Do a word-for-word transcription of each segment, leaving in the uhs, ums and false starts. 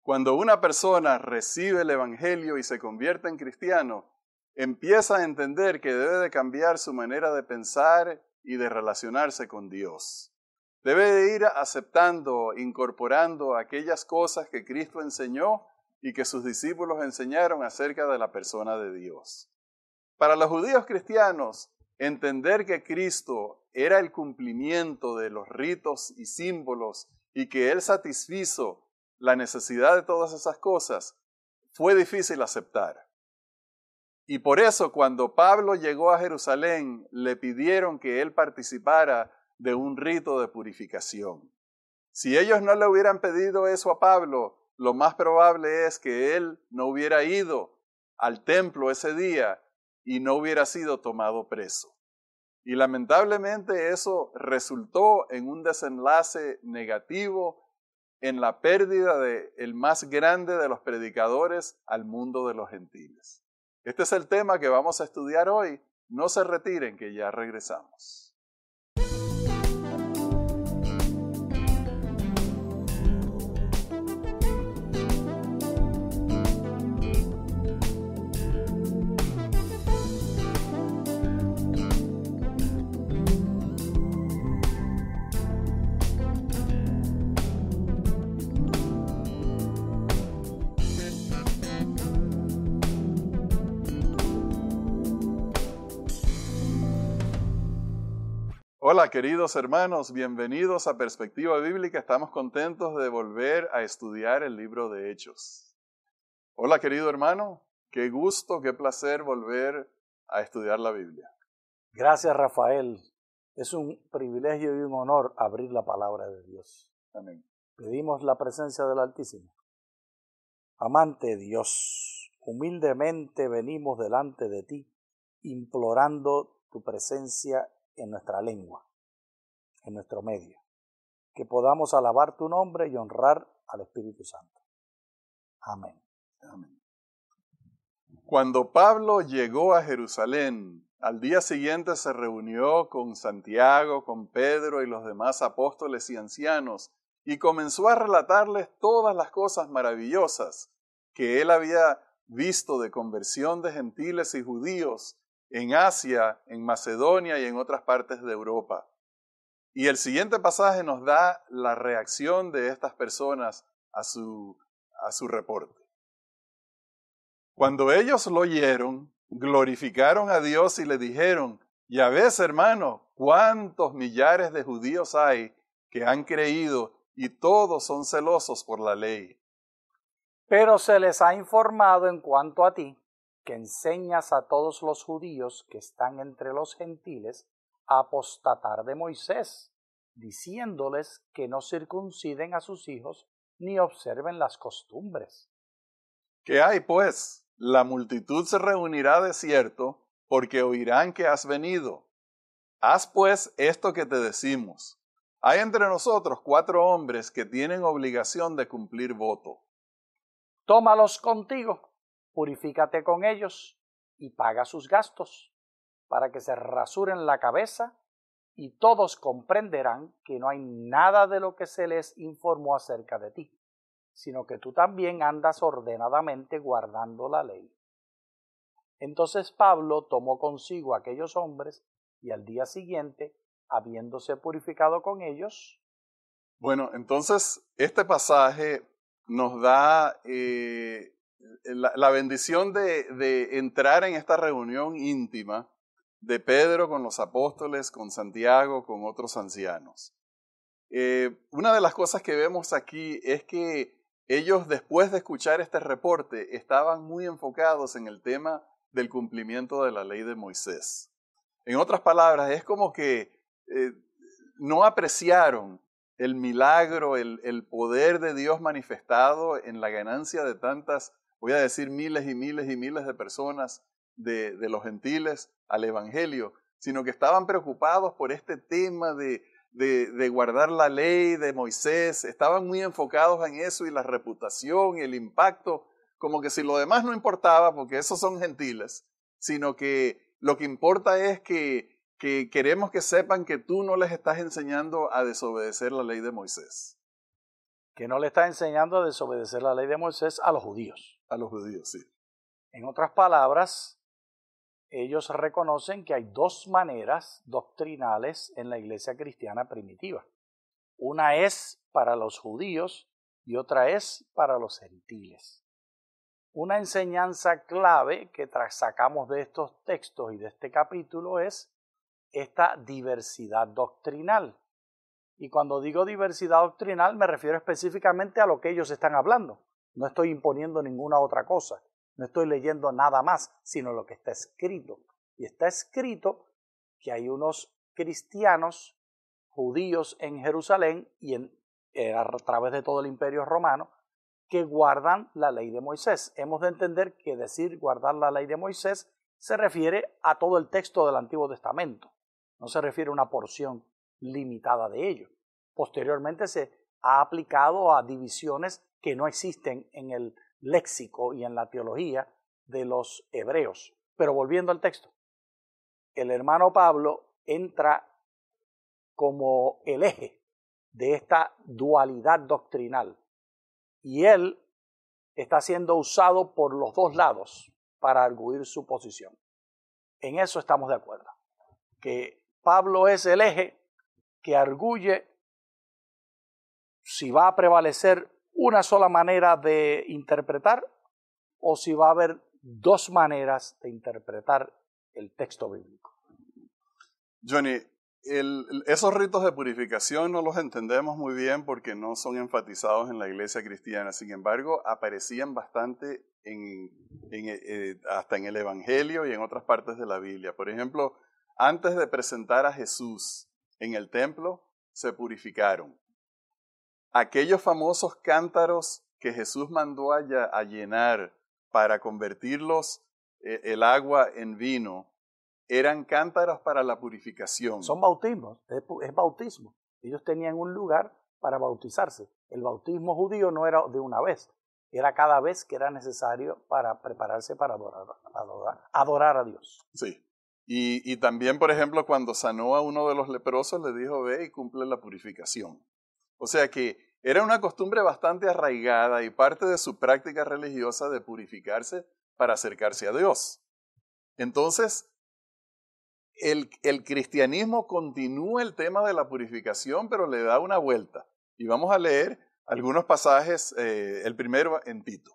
Cuando una persona recibe el Evangelio y se convierte en cristiano, empieza a entender que debe de cambiar su manera de pensar y de relacionarse con Dios. Debe de ir aceptando, incorporando aquellas cosas que Cristo enseñó y que sus discípulos enseñaron acerca de la persona de Dios. Para los judíos cristianos, entender que Cristo era el cumplimiento de los ritos y símbolos y que Él satisfizo la necesidad de todas esas cosas, fue difícil aceptar. Y por eso cuando Pablo llegó a Jerusalén, le pidieron que él participara de un rito de purificación. Si ellos no le hubieran pedido eso a Pablo, lo más probable es que él no hubiera ido al templo ese día y no hubiera sido tomado preso. Y lamentablemente eso resultó en un desenlace negativo, en la pérdida de el más grande de los predicadores al mundo de los gentiles. Este es el tema que vamos a estudiar hoy. No se retiren, que ya regresamos. Hola queridos hermanos, bienvenidos a Perspectiva Bíblica. Estamos contentos de volver a estudiar el libro de Hechos. Hola querido hermano, qué gusto, qué placer volver a estudiar la Biblia. Gracias Rafael, es un privilegio y un honor abrir la palabra de Dios. Amén. Pedimos la presencia del Altísimo. Amante Dios, humildemente venimos delante de ti, implorando tu presencia en nuestra lengua, en nuestro medio, que podamos alabar tu nombre y honrar al Espíritu Santo. Amén. Amén. Cuando Pablo llegó a Jerusalén, al día siguiente se reunió con Santiago, con Pedro y los demás apóstoles y ancianos y comenzó a relatarles todas las cosas maravillosas que él había visto de conversión de gentiles y judíos en Asia, en Macedonia y en otras partes de Europa. Y el siguiente pasaje nos da la reacción de estas personas a su, a su reporte. Cuando ellos lo oyeron, glorificaron a Dios y le dijeron: ya ves, hermano, cuántos millares de judíos hay que han creído y todos son celosos por la ley. Pero se les ha informado en cuanto a ti, que enseñas a todos los judíos que están entre los gentiles a apostatar de Moisés, diciéndoles que no circunciden a sus hijos ni observen las costumbres. ¿Qué hay, pues? La multitud se reunirá de cierto, porque oirán que has venido. Haz, pues, esto que te decimos. Hay entre nosotros cuatro hombres que tienen obligación de cumplir voto. Tómalos contigo, purifícate con ellos y paga sus gastos, para que se rasuren la cabeza y todos comprenderán que no hay nada de lo que se les informó acerca de ti, sino que tú también andas ordenadamente guardando la ley. Entonces Pablo tomó consigo a aquellos hombres y al día siguiente, habiéndose purificado con ellos. Bueno, entonces este pasaje nos da eh, la, la bendición de, de entrar en esta reunión íntima de Pedro con los apóstoles, con Santiago, con otros ancianos. Eh, una de las cosas que vemos aquí es que ellos, después de escuchar este reporte, estaban muy enfocados en el tema del cumplimiento de la ley de Moisés. En otras palabras, es como que eh, no apreciaron el milagro, el, el poder de Dios manifestado en la ganancia de tantas, voy a decir miles y miles y miles de personas de, de los gentiles al Evangelio, sino que estaban preocupados por este tema de, de, de guardar la ley de Moisés, estaban muy enfocados en eso y la reputación y el impacto, como que si lo demás no importaba, porque esos son gentiles, sino que lo que importa es que que queremos que sepan que tú no les estás enseñando a desobedecer la ley de Moisés. Que no le está enseñando a desobedecer la ley de Moisés a los judíos. A los judíos, sí. En otras palabras, ellos reconocen que hay dos maneras doctrinales en la iglesia cristiana primitiva. Una es para los judíos y otra es para los gentiles. Una enseñanza clave que sacamos de estos textos y de este capítulo es esta diversidad doctrinal. Y cuando digo diversidad doctrinal me refiero específicamente a lo que ellos están hablando. No estoy imponiendo ninguna otra cosa. No estoy leyendo nada más, sino lo que está escrito. Y está escrito que hay unos cristianos judíos en Jerusalén y en, eh, a través de todo el imperio romano que guardan la ley de Moisés. Hemos de entender que decir guardar la ley de Moisés se refiere a todo el texto del Antiguo Testamento. No se refiere a una porción limitada de ello. Posteriormente se ha aplicado a divisiones que no existen en el léxico y en la teología de los hebreos. Pero volviendo al texto, el hermano Pablo entra como el eje de esta dualidad doctrinal y él está siendo usado por los dos lados para arguir su posición. En eso estamos de acuerdo, que Pablo es el eje que arguye si va a prevalecer una sola manera de interpretar o si va a haber dos maneras de interpretar el texto bíblico. Johnny, el, esos ritos de purificación no los entendemos muy bien porque no son enfatizados en la iglesia cristiana. Sin embargo, aparecían bastante en, en, eh, hasta en el Evangelio y en otras partes de la Biblia. Por ejemplo, antes de presentar a Jesús en el templo, se purificaron. Aquellos famosos cántaros que Jesús mandó a, a llenar para convertirlos eh, el agua en vino, eran cántaros para la purificación. Son bautismos, es, es bautismo. Ellos tenían un lugar para bautizarse. El bautismo judío no era de una vez, era cada vez que era necesario para prepararse para adorar, adorar, adorar a Dios. Sí. Y, y también, por ejemplo, cuando sanó a uno de los leprosos, le dijo, ve y cumple la purificación. O sea que era una costumbre bastante arraigada y parte de su práctica religiosa de purificarse para acercarse a Dios. Entonces, el, el cristianismo continúa el tema de la purificación, pero le da una vuelta. Y vamos a leer algunos pasajes, eh, el primero en Tito.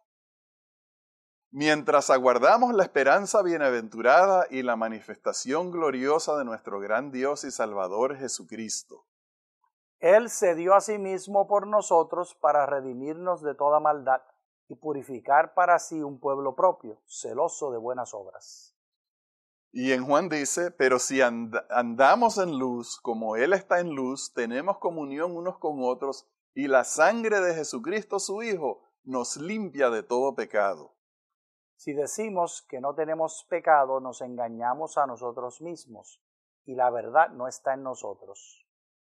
Mientras aguardamos la esperanza bienaventurada y la manifestación gloriosa de nuestro gran Dios y Salvador Jesucristo. Él se dio a sí mismo por nosotros para redimirnos de toda maldad y purificar para sí un pueblo propio, celoso de buenas obras. Y en Juan dice, pero si and andamos en luz, como Él está en luz, tenemos comunión unos con otros, y la sangre de Jesucristo su Hijo nos limpia de todo pecado. Si decimos que no tenemos pecado, nos engañamos a nosotros mismos, y la verdad no está en nosotros.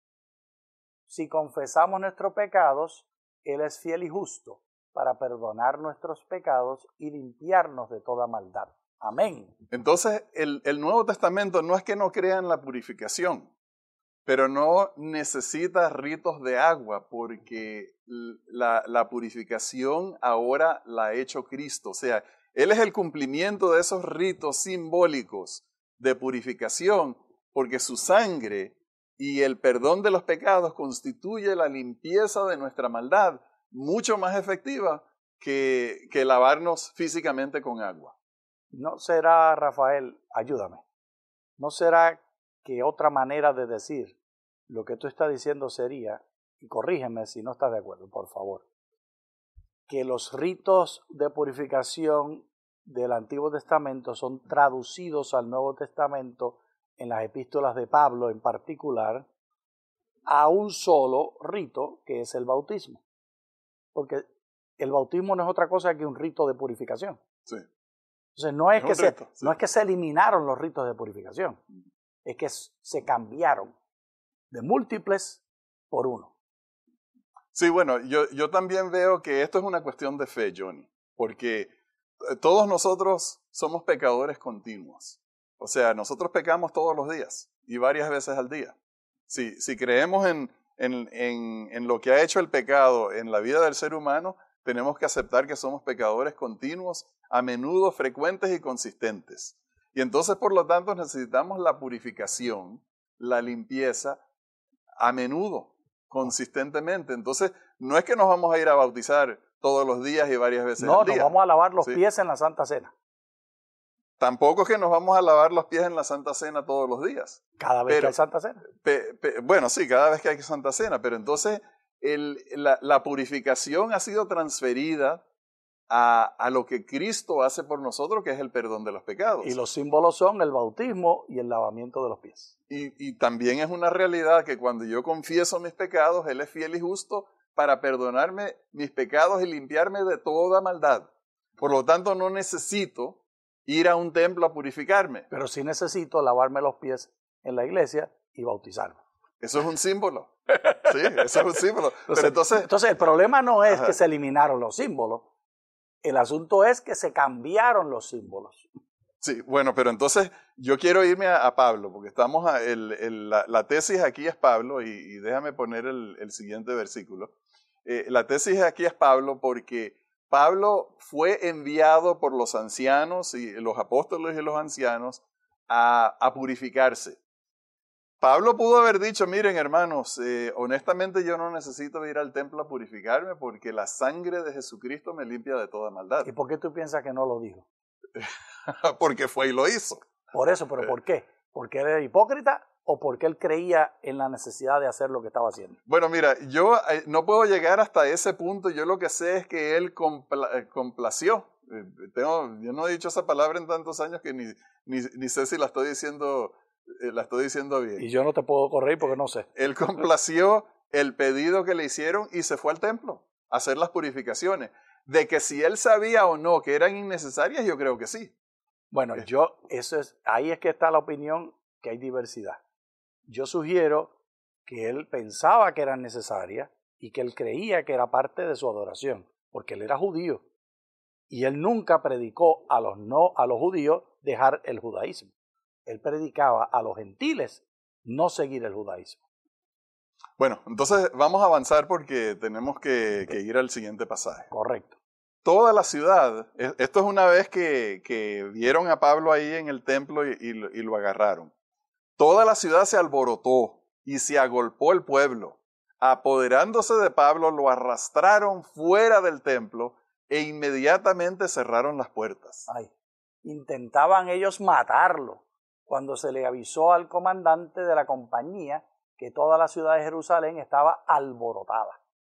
Si confesamos nuestros pecados, Él es fiel y justo para perdonar nuestros pecados y limpiarnos de toda maldad. Amén. Entonces, el, el Nuevo Testamento no es que no crea en la purificación, pero no necesita ritos de agua porque la, la purificación ahora la ha hecho Cristo. O sea, Él es el cumplimiento de esos ritos simbólicos de purificación porque su sangre y el perdón de los pecados constituye la limpieza de nuestra maldad mucho más efectiva que, que lavarnos físicamente con agua. ¿No será, Rafael, ayúdame, no será que otra manera de decir lo que tú estás diciendo sería, y corrígeme si no estás de acuerdo, por favor, que los ritos de purificación del Antiguo Testamento son traducidos al Nuevo Testamento en las epístolas de Pablo en particular, a un solo rito que es el bautismo? Porque el bautismo no es otra cosa que un rito de purificación. Sí. Entonces no es, es que se, rito, sí. no es que se eliminaron los ritos de purificación, es que se cambiaron de múltiples por uno. Sí, bueno, yo, yo también veo que esto es una cuestión de fe, Johnny, porque todos nosotros somos pecadores continuos. O sea, nosotros pecamos todos los días y varias veces al día. Si, si creemos en, en, en, en lo que ha hecho el pecado en la vida del ser humano, tenemos que aceptar que somos pecadores continuos, a menudo frecuentes y consistentes. Y entonces, por lo tanto, necesitamos la purificación, la limpieza, a menudo, consistentemente. Entonces, no es que nos vamos a ir a bautizar todos los días y varias veces No, al día. nos vamos a lavar los ¿sí? pies en la Santa Cena. Tampoco es que nos vamos a lavar los pies en la Santa Cena todos los días. Cada vez Pero, que hay Santa Cena. Pe, pe, bueno, sí, cada vez que hay Santa Cena, pero entonces el, la, la purificación ha sido transferida a, a lo que Cristo hace por nosotros, que es el perdón de los pecados. Y los símbolos son el bautismo y el lavamiento de los pies. Y, y también es una realidad que cuando yo confieso mis pecados, Él es fiel y justo para perdonarme mis pecados y limpiarme de toda maldad. Por lo tanto, no necesito ir a un templo a purificarme. Pero sí necesito lavarme los pies en la iglesia y bautizarme. Eso es un símbolo. Sí, eso es un símbolo. Entonces, Pero entonces, entonces el problema no es ajá. que se eliminaron los símbolos. El asunto es que se cambiaron los símbolos. Sí, bueno, pero entonces yo quiero irme a, a Pablo, porque estamos a, el, el, la, la tesis aquí es Pablo, y, y déjame poner el, el siguiente versículo. Eh, la tesis aquí es Pablo porque Pablo fue enviado por los ancianos y los apóstoles y los ancianos a, a purificarse. Pablo pudo haber dicho, miren hermanos, eh, honestamente yo no necesito ir al templo a purificarme porque la sangre de Jesucristo me limpia de toda maldad. ¿Y por qué tú piensas que no lo dijo? Porque fue y lo hizo. Por eso, pero ¿por qué? ¿Porque él era hipócrita o porque él creía en la necesidad de hacer lo que estaba haciendo? Bueno, mira, yo eh, no puedo llegar hasta ese punto. Yo lo que sé es que él compla eh, complació. Eh, tengo, yo no he dicho esa palabra en tantos años que ni, ni, ni sé si la estoy diciendo, eh, la estoy diciendo bien. Y yo no te puedo corregir porque no sé. Él complació el pedido que le hicieron y se fue al templo a hacer las purificaciones. De que si él sabía o no que eran innecesarias, yo creo que sí. Bueno, yo, eso es, ahí es que está la opinión, que hay diversidad. Yo sugiero que él pensaba que eran necesarias y que él creía que era parte de su adoración, porque él era judío. Y él nunca predicó a los, no, a los judíos dejar el judaísmo. Él predicaba a los gentiles no seguir el judaísmo. Bueno, entonces vamos a avanzar porque tenemos que, que ir al siguiente pasaje. Correcto. Toda la ciudad, esto es una vez que, que vieron a Pablo ahí en el templo y, y, y lo agarraron. Toda la ciudad se alborotó y se agolpó el pueblo. Apoderándose de Pablo, lo arrastraron fuera del templo e inmediatamente cerraron las puertas. Ay, intentaban ellos matarlo cuando se le avisó al comandante de la compañía que toda la ciudad de Jerusalén estaba alborotada.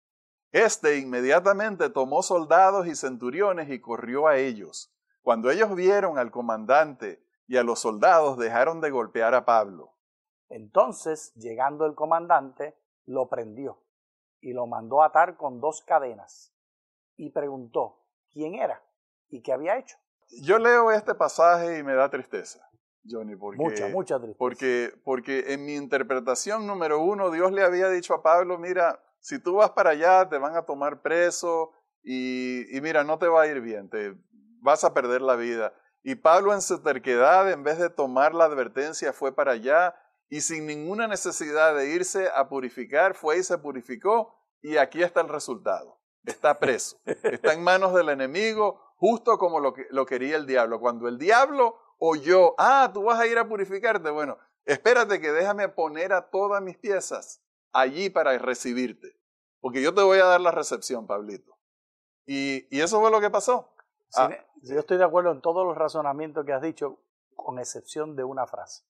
Este inmediatamente tomó soldados y centuriones y corrió a ellos. Cuando ellos vieron al comandante y a los soldados, dejaron de golpear a Pablo. Entonces, llegando el comandante, lo prendió y lo mandó a atar con dos cadenas y preguntó quién era y qué había hecho. Yo leo este pasaje y me da tristeza, Johnny, porque, mucha, mucha tristeza. Porque, porque en mi interpretación, número uno, Dios le había dicho a Pablo, mira, si tú vas para allá, te van a tomar preso y, y mira, no te va a ir bien, te vas a perder la vida. Y Pablo en su terquedad, en vez de tomar la advertencia, fue para allá y sin ninguna necesidad de irse a purificar, fue y se purificó y aquí está el resultado. Está preso, está en manos del enemigo, justo como lo, que, lo quería el diablo. Cuando el diablo oyó, ah, tú vas a ir a purificarte, bueno, espérate que déjame poner a todas mis piezas allí para recibirte, porque yo te voy a dar la recepción, Pablito. Y, y eso fue lo que pasó. Sí, ah, yo estoy de acuerdo en todos los razonamientos que has dicho, con excepción de una frase.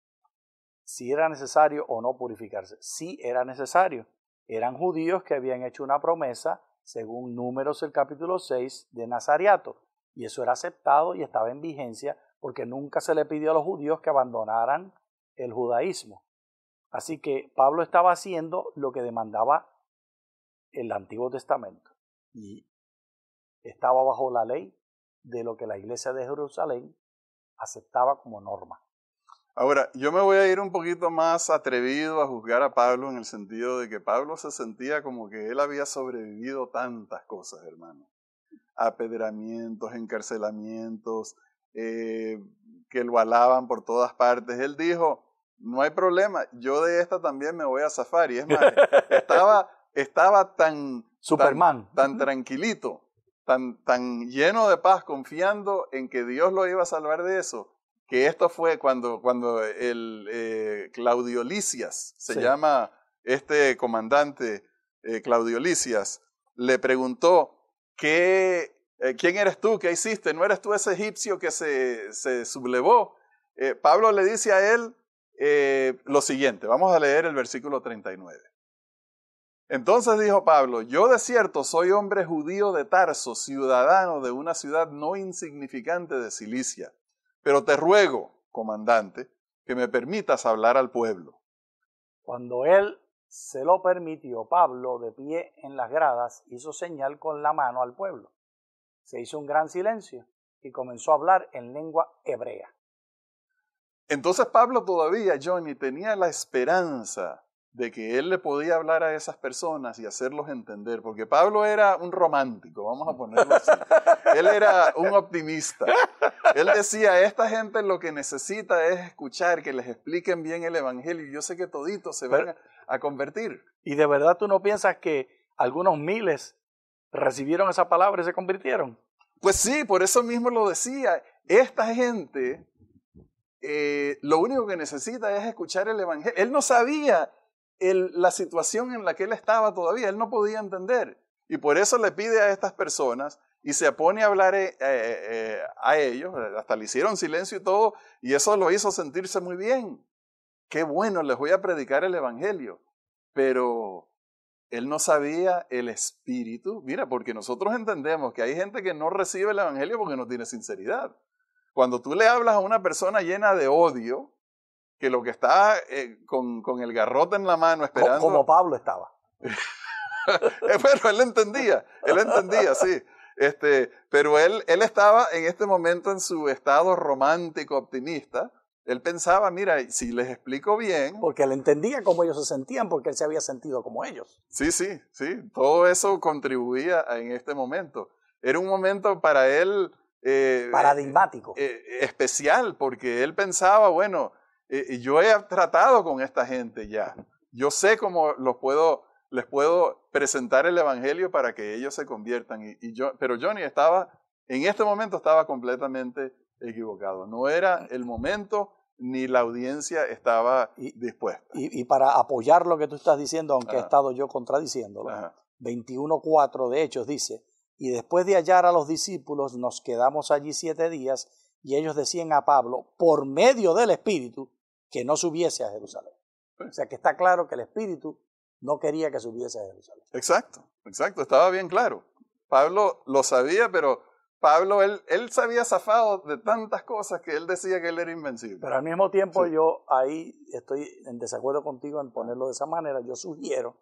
Si era necesario o no purificarse. Sí era necesario. Eran judíos que habían hecho una promesa, según Números el capítulo seis, de Nazariato. Y eso era aceptado y estaba en vigencia porque nunca se le pidió a los judíos que abandonaran el judaísmo. Así que Pablo estaba haciendo lo que demandaba el Antiguo Testamento. Y estaba bajo la ley de lo que la iglesia de Jerusalén aceptaba como norma. Ahora, yo me voy a ir un poquito más atrevido a juzgar a Pablo en el sentido de que Pablo se sentía como que él había sobrevivido tantas cosas, hermano. Apedramientos, encarcelamientos, eh, que lo alaban por todas partes. Él dijo, no hay problema, yo de esta también me voy a zafar. Y es más, estaba, estaba tan, Superman. tan, tan tranquilito, tan, tan lleno de paz, confiando en que Dios lo iba a salvar de eso, que esto fue cuando, cuando el eh, Claudio Lisias, se Sí. llama este comandante eh, Claudio Lisias, le preguntó, ¿qué, eh, ¿quién eres tú? ¿Qué hiciste? ¿No eres tú ese egipcio que se, se sublevó? Eh, Pablo le dice a él eh, lo siguiente, vamos a leer el versículo treinta y nueve. Entonces dijo Pablo, yo de cierto soy hombre judío de Tarso, ciudadano de una ciudad no insignificante de Cilicia, pero te ruego, comandante, que me permitas hablar al pueblo. Cuando él se lo permitió, Pablo, de pie en las gradas, hizo señal con la mano al pueblo. Se hizo un gran silencio y comenzó a hablar en lengua hebrea. Entonces Pablo todavía, Johnny, tenía la esperanza de que él le podía hablar a esas personas y hacerlos entender, porque Pablo era un romántico, vamos a ponerlo así. Él era un optimista. Él decía, esta gente lo que necesita es escuchar, que les expliquen bien el evangelio, y yo sé que toditos se van a, a convertir. ¿Y de verdad tú no piensas que algunos miles recibieron esa palabra y se convirtieron? Pues sí, por eso mismo lo decía. Esta gente, eh, lo único que necesita es escuchar el evangelio. Él no sabía el, la situación en la que él estaba todavía, él no podía entender. Y por eso le pide a estas personas y se pone a hablar eh, eh, a ellos, hasta le hicieron silencio y todo, y eso lo hizo sentirse muy bien. Qué bueno, les voy a predicar el evangelio. Pero él no sabía el espíritu. Mira, porque nosotros entendemos que hay gente que no recibe el evangelio porque no tiene sinceridad. Cuando tú le hablas a una persona llena de odio, que lo que está eh, con, con el garrote en la mano esperando... Como Pablo estaba. Pero él entendía, él entendía, sí. Este, pero él, él estaba en este momento en su estado romántico, optimista. Él pensaba, mira, si les explico bien... Porque él entendía cómo ellos se sentían, porque él se había sentido como ellos. Sí, sí, sí. Todo eso contribuía en este momento. Era un momento para él... Eh, Paradigmático. Eh, eh, especial, porque él pensaba, bueno, eh, yo he tratado con esta gente ya. Yo sé cómo los puedo, les puedo presentar el evangelio para que ellos se conviertan. Y, y yo, pero Johnny estaba, en este momento estaba completamente equivocado. No era el momento ni la audiencia estaba y, dispuesta. Y, y para apoyar lo que tú estás diciendo, aunque Ajá. he estado yo contradiciéndolo, Ajá. veintiuno cuatro de Hechos dice, y después de hallar a los discípulos nos quedamos allí siete días y ellos decían a Pablo, por medio del Espíritu, que no subiese a Jerusalén. Sí. O sea que está claro que el Espíritu no quería que subiese a Jerusalén. Exacto, exacto, estaba bien claro. Pablo lo sabía, pero Pablo, él, él se había zafado de tantas cosas que él decía que él era invencible. Pero al mismo tiempo sí. yo ahí estoy en desacuerdo contigo en ponerlo de esa manera. Yo sugiero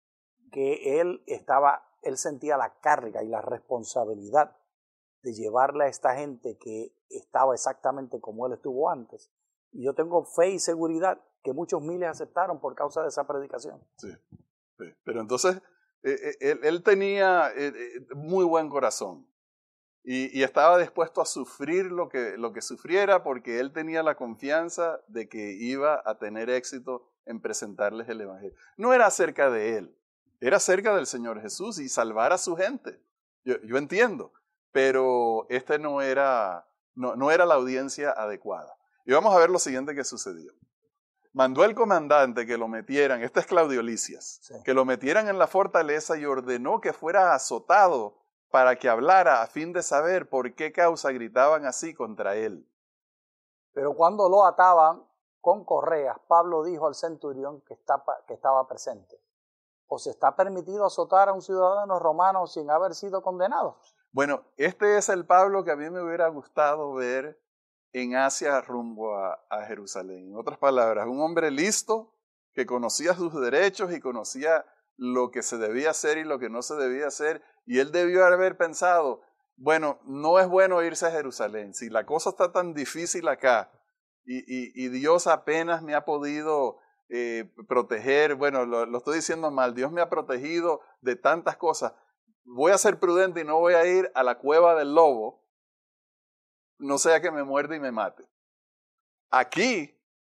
que él estaba, él sentía la carga y la responsabilidad de llevarle a esta gente que estaba exactamente como él estuvo antes. Y yo tengo fe y seguridad que muchos miles aceptaron por causa de esa predicación. Sí, sí. Pero entonces eh, él, él tenía eh, muy buen corazón. Y, y estaba dispuesto a sufrir lo que, lo que sufriera porque él tenía la confianza de que iba a tener éxito en presentarles el evangelio. No era acerca de él, era acerca del Señor Jesús y salvar a su gente. Yo, yo entiendo, pero este no era, no, no era la audiencia adecuada. Y vamos a ver lo siguiente que sucedió. Mandó el comandante que lo metieran, este es Claudio Lisias, sí. que lo metieran en la fortaleza y ordenó que fuera azotado para que hablara a fin de saber por qué causa gritaban así contra él. Pero cuando lo ataban con correas, Pablo dijo al centurión que, está, que estaba presente, ¿os está permitido azotar a un ciudadano romano sin haber sido condenado? Bueno, este es el Pablo que a mí me hubiera gustado ver en Asia rumbo a, a Jerusalén. En otras palabras, un hombre listo que conocía sus derechos y conocía lo que se debía hacer y lo que no se debía hacer. Y él debió haber pensado, bueno, no es bueno irse a Jerusalén. Si la cosa está tan difícil acá y, y, y Dios apenas me ha podido eh, proteger, bueno, lo, lo estoy diciendo mal, Dios me ha protegido de tantas cosas. Voy a ser prudente y no voy a ir a la cueva del lobo, no sea que me muerde y me mate. Aquí,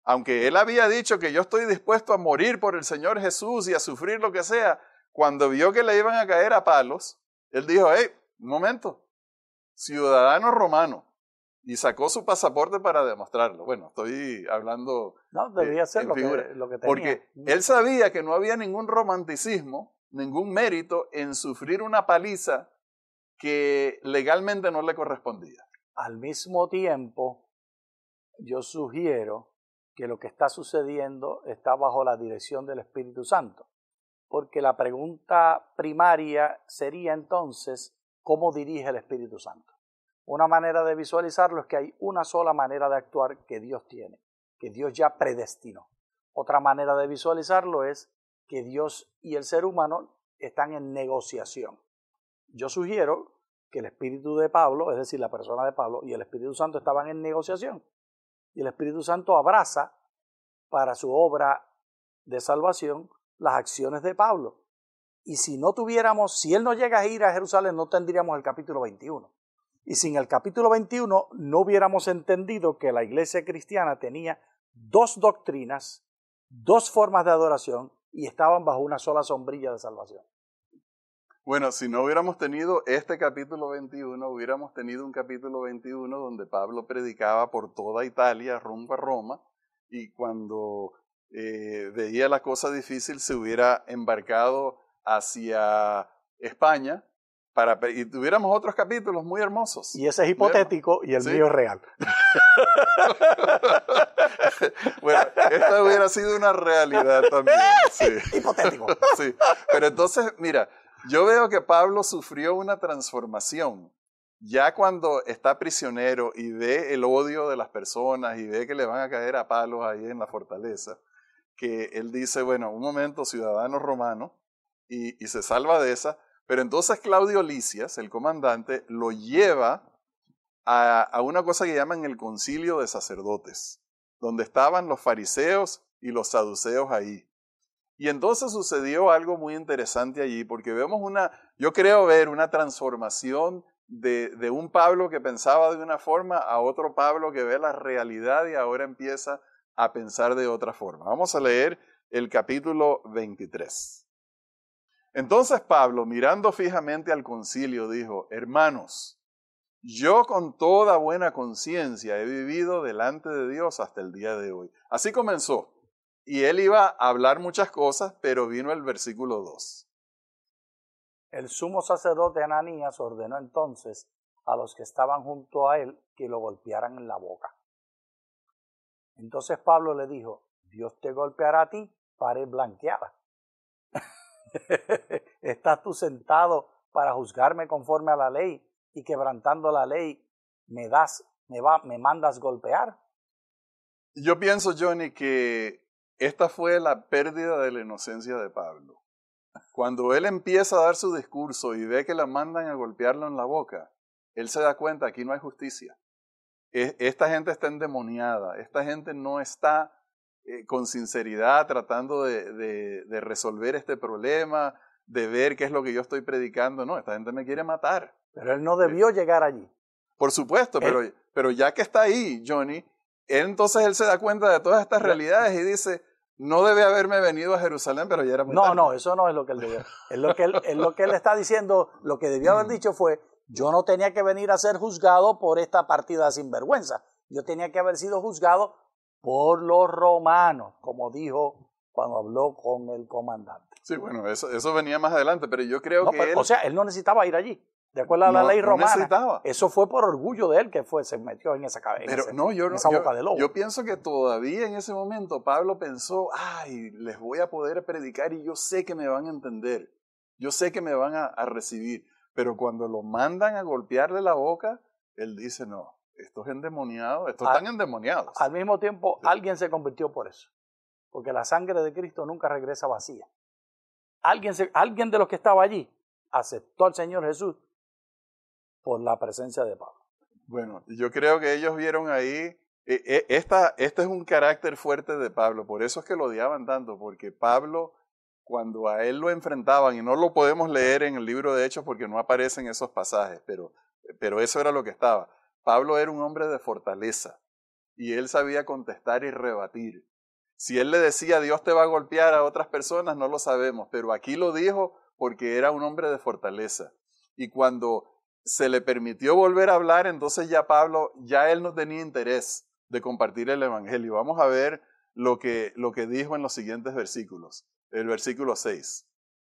aunque él había dicho que yo estoy dispuesto a morir por el Señor Jesús y a sufrir lo que sea, cuando vio que le iban a caer a palos, él dijo, hey, un momento, ciudadano romano, y sacó su pasaporte para demostrarlo. Bueno, estoy hablando No, debía eh, ser en lo figura, que, lo que tenía. porque él sabía que no había ningún romanticismo, ningún mérito en sufrir una paliza que legalmente no le correspondía. Al mismo tiempo, yo sugiero que lo que está sucediendo está bajo la dirección del Espíritu Santo. Porque la pregunta primaria sería entonces, ¿cómo dirige el Espíritu Santo? Una manera de visualizarlo es que hay una sola manera de actuar que Dios tiene, que Dios ya predestinó. Otra manera de visualizarlo es que Dios y el ser humano están en negociación. Yo sugiero que el Espíritu de Pablo, es decir, la persona de Pablo y el Espíritu Santo estaban en negociación. Y el Espíritu Santo abraza para su obra de salvación las acciones de Pablo. Y si no tuviéramos, si él no llega a ir a Jerusalén, no tendríamos el capítulo veintiuno. Y sin el capítulo veintiuno no hubiéramos entendido que la iglesia cristiana tenía dos doctrinas, dos formas de adoración y estaban bajo una sola sombrilla de salvación. Bueno, si no hubiéramos tenido este capítulo veintiuno, hubiéramos tenido un capítulo veintiuno donde Pablo predicaba por toda Italia, rumbo a Roma, y cuando eh, veía la cosa difícil se hubiera embarcado hacia España, para, y tuviéramos otros capítulos muy hermosos. Y ese es hipotético y el ¿Sí? mío es real. Bueno, esta hubiera sido una realidad también. Sí. Hipotético. Sí. Pero entonces, mira, yo veo que Pablo sufrió una transformación. Ya cuando está prisionero y ve el odio de las personas y ve que le van a caer a palos ahí en la fortaleza, que él dice, bueno, un momento, ciudadano romano, y, y se salva de esa. Pero entonces Claudio Lisias, el comandante, lo lleva a, a una cosa que llaman el concilio de sacerdotes, donde estaban los fariseos y los saduceos ahí. Y entonces sucedió algo muy interesante allí, porque vemos una, yo creo ver una transformación de, de un Pablo que pensaba de una forma a otro Pablo que ve la realidad y ahora empieza a pensar de otra forma. Vamos a leer el capítulo veintitrés. Entonces Pablo, mirando fijamente al concilio, dijo, hermanos, yo con toda buena conciencia he vivido delante de Dios hasta el día de hoy. Así comenzó. Y él iba a hablar muchas cosas, pero vino el versículo dos. El sumo sacerdote Ananías ordenó entonces a los que estaban junto a él que lo golpearan en la boca. Entonces Pablo le dijo, Dios te golpeará a ti, pared blanqueada. ¿Estás tú sentado para juzgarme conforme a la ley y quebrantando la ley me das, me va, me mandas golpear? Yo pienso, Johnny, que esta fue la pérdida de la inocencia de Pablo. Cuando él empieza a dar su discurso y ve que la mandan a golpearlo en la boca, él se da cuenta, aquí no hay justicia. Esta gente está endemoniada, esta gente no está eh, con sinceridad tratando de, de, de resolver este problema, de ver qué es lo que yo estoy predicando. No, esta gente me quiere matar. Pero él no debió eh, llegar allí. Por supuesto, pero, pero ya que está ahí, Johnny, él, entonces él se da cuenta de todas estas realidades y dice, no debe haberme venido a Jerusalén, pero ya era muy No, tarde. no, eso no es lo que él debió. Es lo que él, es lo que él está diciendo, lo que debió haber dicho fue, yo no tenía que venir a ser juzgado por esta partida sinvergüenza. Yo tenía que haber sido juzgado por los romanos, como dijo cuando habló con el comandante. Sí, bueno, eso, eso venía más adelante, pero yo creo no, que pero, él... O sea, él no necesitaba ir allí. De acuerdo a la no, ley no romana, necesitaba. Eso fue por orgullo de él que fue, se metió en esa, en pero ese, no, yo, en esa yo, boca de lobo. Yo pienso que todavía en ese momento Pablo pensó, ay, les voy a poder predicar y yo sé que me van a entender, yo sé que me van a, a recibir, pero cuando lo mandan a golpearle la boca, él dice, no, estos endemoniados, estos al, están endemoniados. Al mismo tiempo, sí. Alguien se convirtió por eso, porque la sangre de Cristo nunca regresa vacía. Alguien, se, alguien de los que estaba allí aceptó al Señor Jesús por la presencia de Pablo. Bueno, yo creo que ellos vieron ahí, eh, esta, este es un carácter fuerte de Pablo, por eso es que lo odiaban tanto, porque Pablo, cuando a él lo enfrentaban, y no lo podemos leer en el libro de Hechos porque no aparecen esos pasajes, pero, pero eso era lo que estaba. Pablo era un hombre de fortaleza, y él sabía contestar y rebatir. Si él le decía Dios te va a golpear a otras personas, no lo sabemos, pero aquí lo dijo porque era un hombre de fortaleza. Y cuando se le permitió volver a hablar, entonces ya Pablo, ya él no tenía interés de compartir el evangelio. Vamos a ver lo que, lo que dijo en los siguientes versículos. El versículo seis.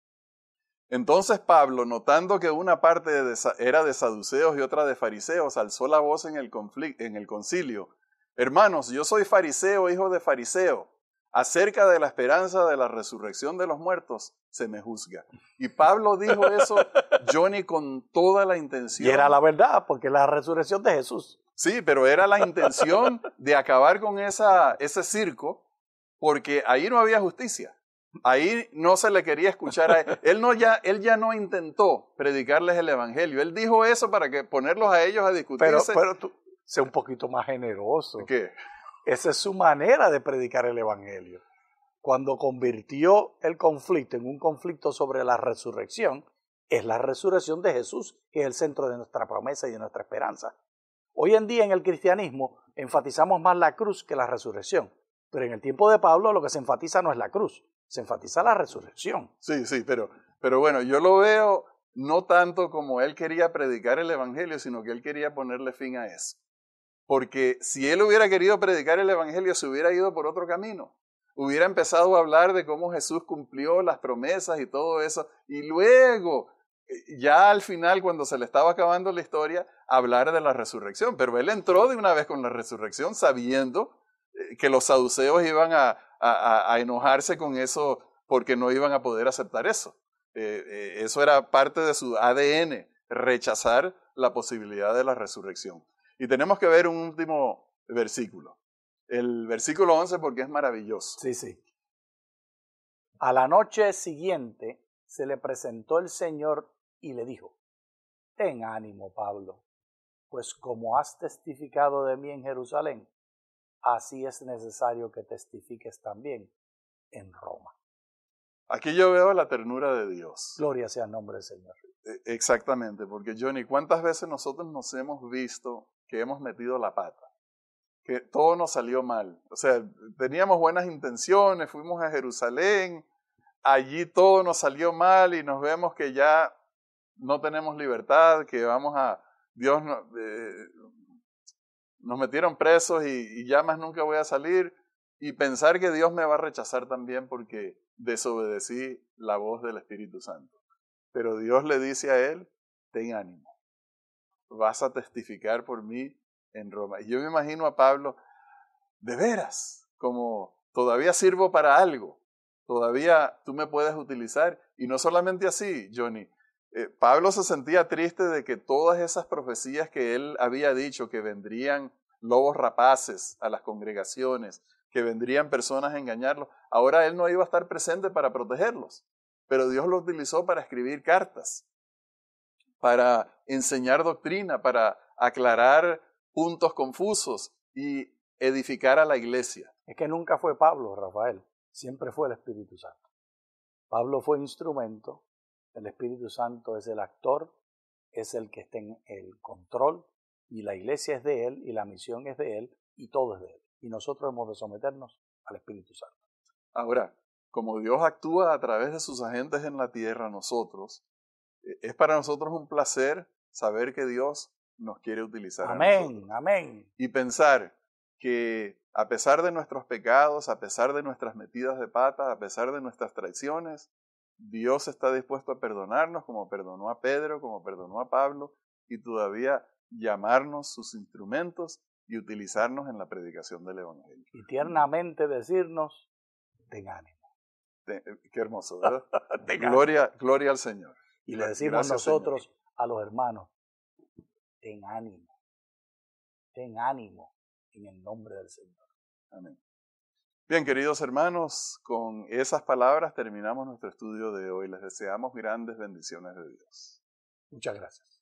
Entonces Pablo, notando que una parte de, era de saduceos y otra de fariseos, alzó la voz en el, conflicto, en el concilio. Hermanos, yo soy fariseo, hijo de fariseo. Acerca de la esperanza de la resurrección de los muertos, se me juzga. Y Pablo dijo eso, Johnny, con toda la intención. Y era la verdad, porque la resurrección de Jesús. Sí, pero era la intención de acabar con esa, ese circo, porque ahí no había justicia. Ahí no se le quería escuchar a él. Él, no ya, él ya no intentó predicarles el evangelio. Él dijo eso para que ponerlos a ellos a discutirse. Pero, pero tú, sé un poquito más generoso. ¿Qué? Esa es su manera de predicar el evangelio. Cuando convirtió el conflicto en un conflicto sobre la resurrección, es la resurrección de Jesús que es el centro de nuestra promesa y de nuestra esperanza. Hoy en día en el cristianismo enfatizamos más la cruz que la resurrección, pero en el tiempo de Pablo lo que se enfatiza no es la cruz, se enfatiza la resurrección. Sí, sí, pero, pero bueno, yo lo veo no tanto como él quería predicar el evangelio, sino que él quería ponerle fin a eso. Porque si él hubiera querido predicar el evangelio, se hubiera ido por otro camino. Hubiera empezado a hablar de cómo Jesús cumplió las promesas y todo eso, y luego, ya al final, cuando se le estaba acabando la historia, hablar de la resurrección. Pero él entró de una vez con la resurrección sabiendo que los saduceos iban a, a, a enojarse con eso porque no iban a poder aceptar eso. Eh, eh, eso era parte de su A D N, rechazar la posibilidad de la resurrección. Y tenemos que ver un último versículo. El versículo once porque es maravilloso. Sí, sí. A la noche siguiente se le presentó el Señor y le dijo, ten ánimo, Pablo, pues como has testificado de mí en Jerusalén, así es necesario que testifiques también en Roma. Aquí yo veo la ternura de Dios. Gloria sea el nombre del Señor. Exactamente, porque Johnny, ¿cuántas veces nosotros nos hemos visto que hemos metido la pata? Que todo nos salió mal. O sea, teníamos buenas intenciones, fuimos a Jerusalén, allí todo nos salió mal y nos vemos que ya no tenemos libertad, que vamos a... Dios no, eh, nos metieron presos y, y ya más nunca voy a salir, y pensar que Dios me va a rechazar también porque desobedecí la voz del Espíritu Santo. Pero Dios le dice a él, ten ánimo, vas a testificar por mí en Roma. Y yo me imagino a Pablo, de veras, como todavía sirvo para algo, todavía tú me puedes utilizar. Y no solamente así, Johnny, eh, Pablo se sentía triste de que todas esas profecías que él había dicho, que vendrían lobos rapaces a las congregaciones, que vendrían personas a engañarlos, ahora él no iba a estar presente para protegerlos, pero Dios lo utilizó para escribir cartas, para enseñar doctrina, para aclarar puntos confusos y edificar a la iglesia. Es que nunca fue Pablo, Rafael, siempre fue el Espíritu Santo. Pablo fue instrumento, el Espíritu Santo es el actor, es el que está en el control, y la iglesia es de él, y la misión es de él, y todo es de él. Y nosotros hemos de someternos al Espíritu Santo. Ahora, como Dios actúa a través de sus agentes en la tierra, nosotros, es para nosotros un placer saber que Dios nos quiere utilizar. Amén, amén. Y pensar que a pesar de nuestros pecados, a pesar de nuestras metidas de pata, a pesar de nuestras traiciones, Dios está dispuesto a perdonarnos como perdonó a Pedro, como perdonó a Pablo, y todavía llamarnos sus instrumentos y utilizarnos en la predicación del Evangelio. Y tiernamente decirnos, ten ánimo. Ten, qué hermoso, ¿verdad? gloria, gloria al Señor. Y le decimos Gracias, nosotros Señor, a los hermanos, ten ánimo, ten ánimo en el nombre del Señor. Amén. Bien, queridos hermanos, con esas palabras terminamos nuestro estudio de hoy. Les deseamos grandes bendiciones de Dios. Muchas gracias.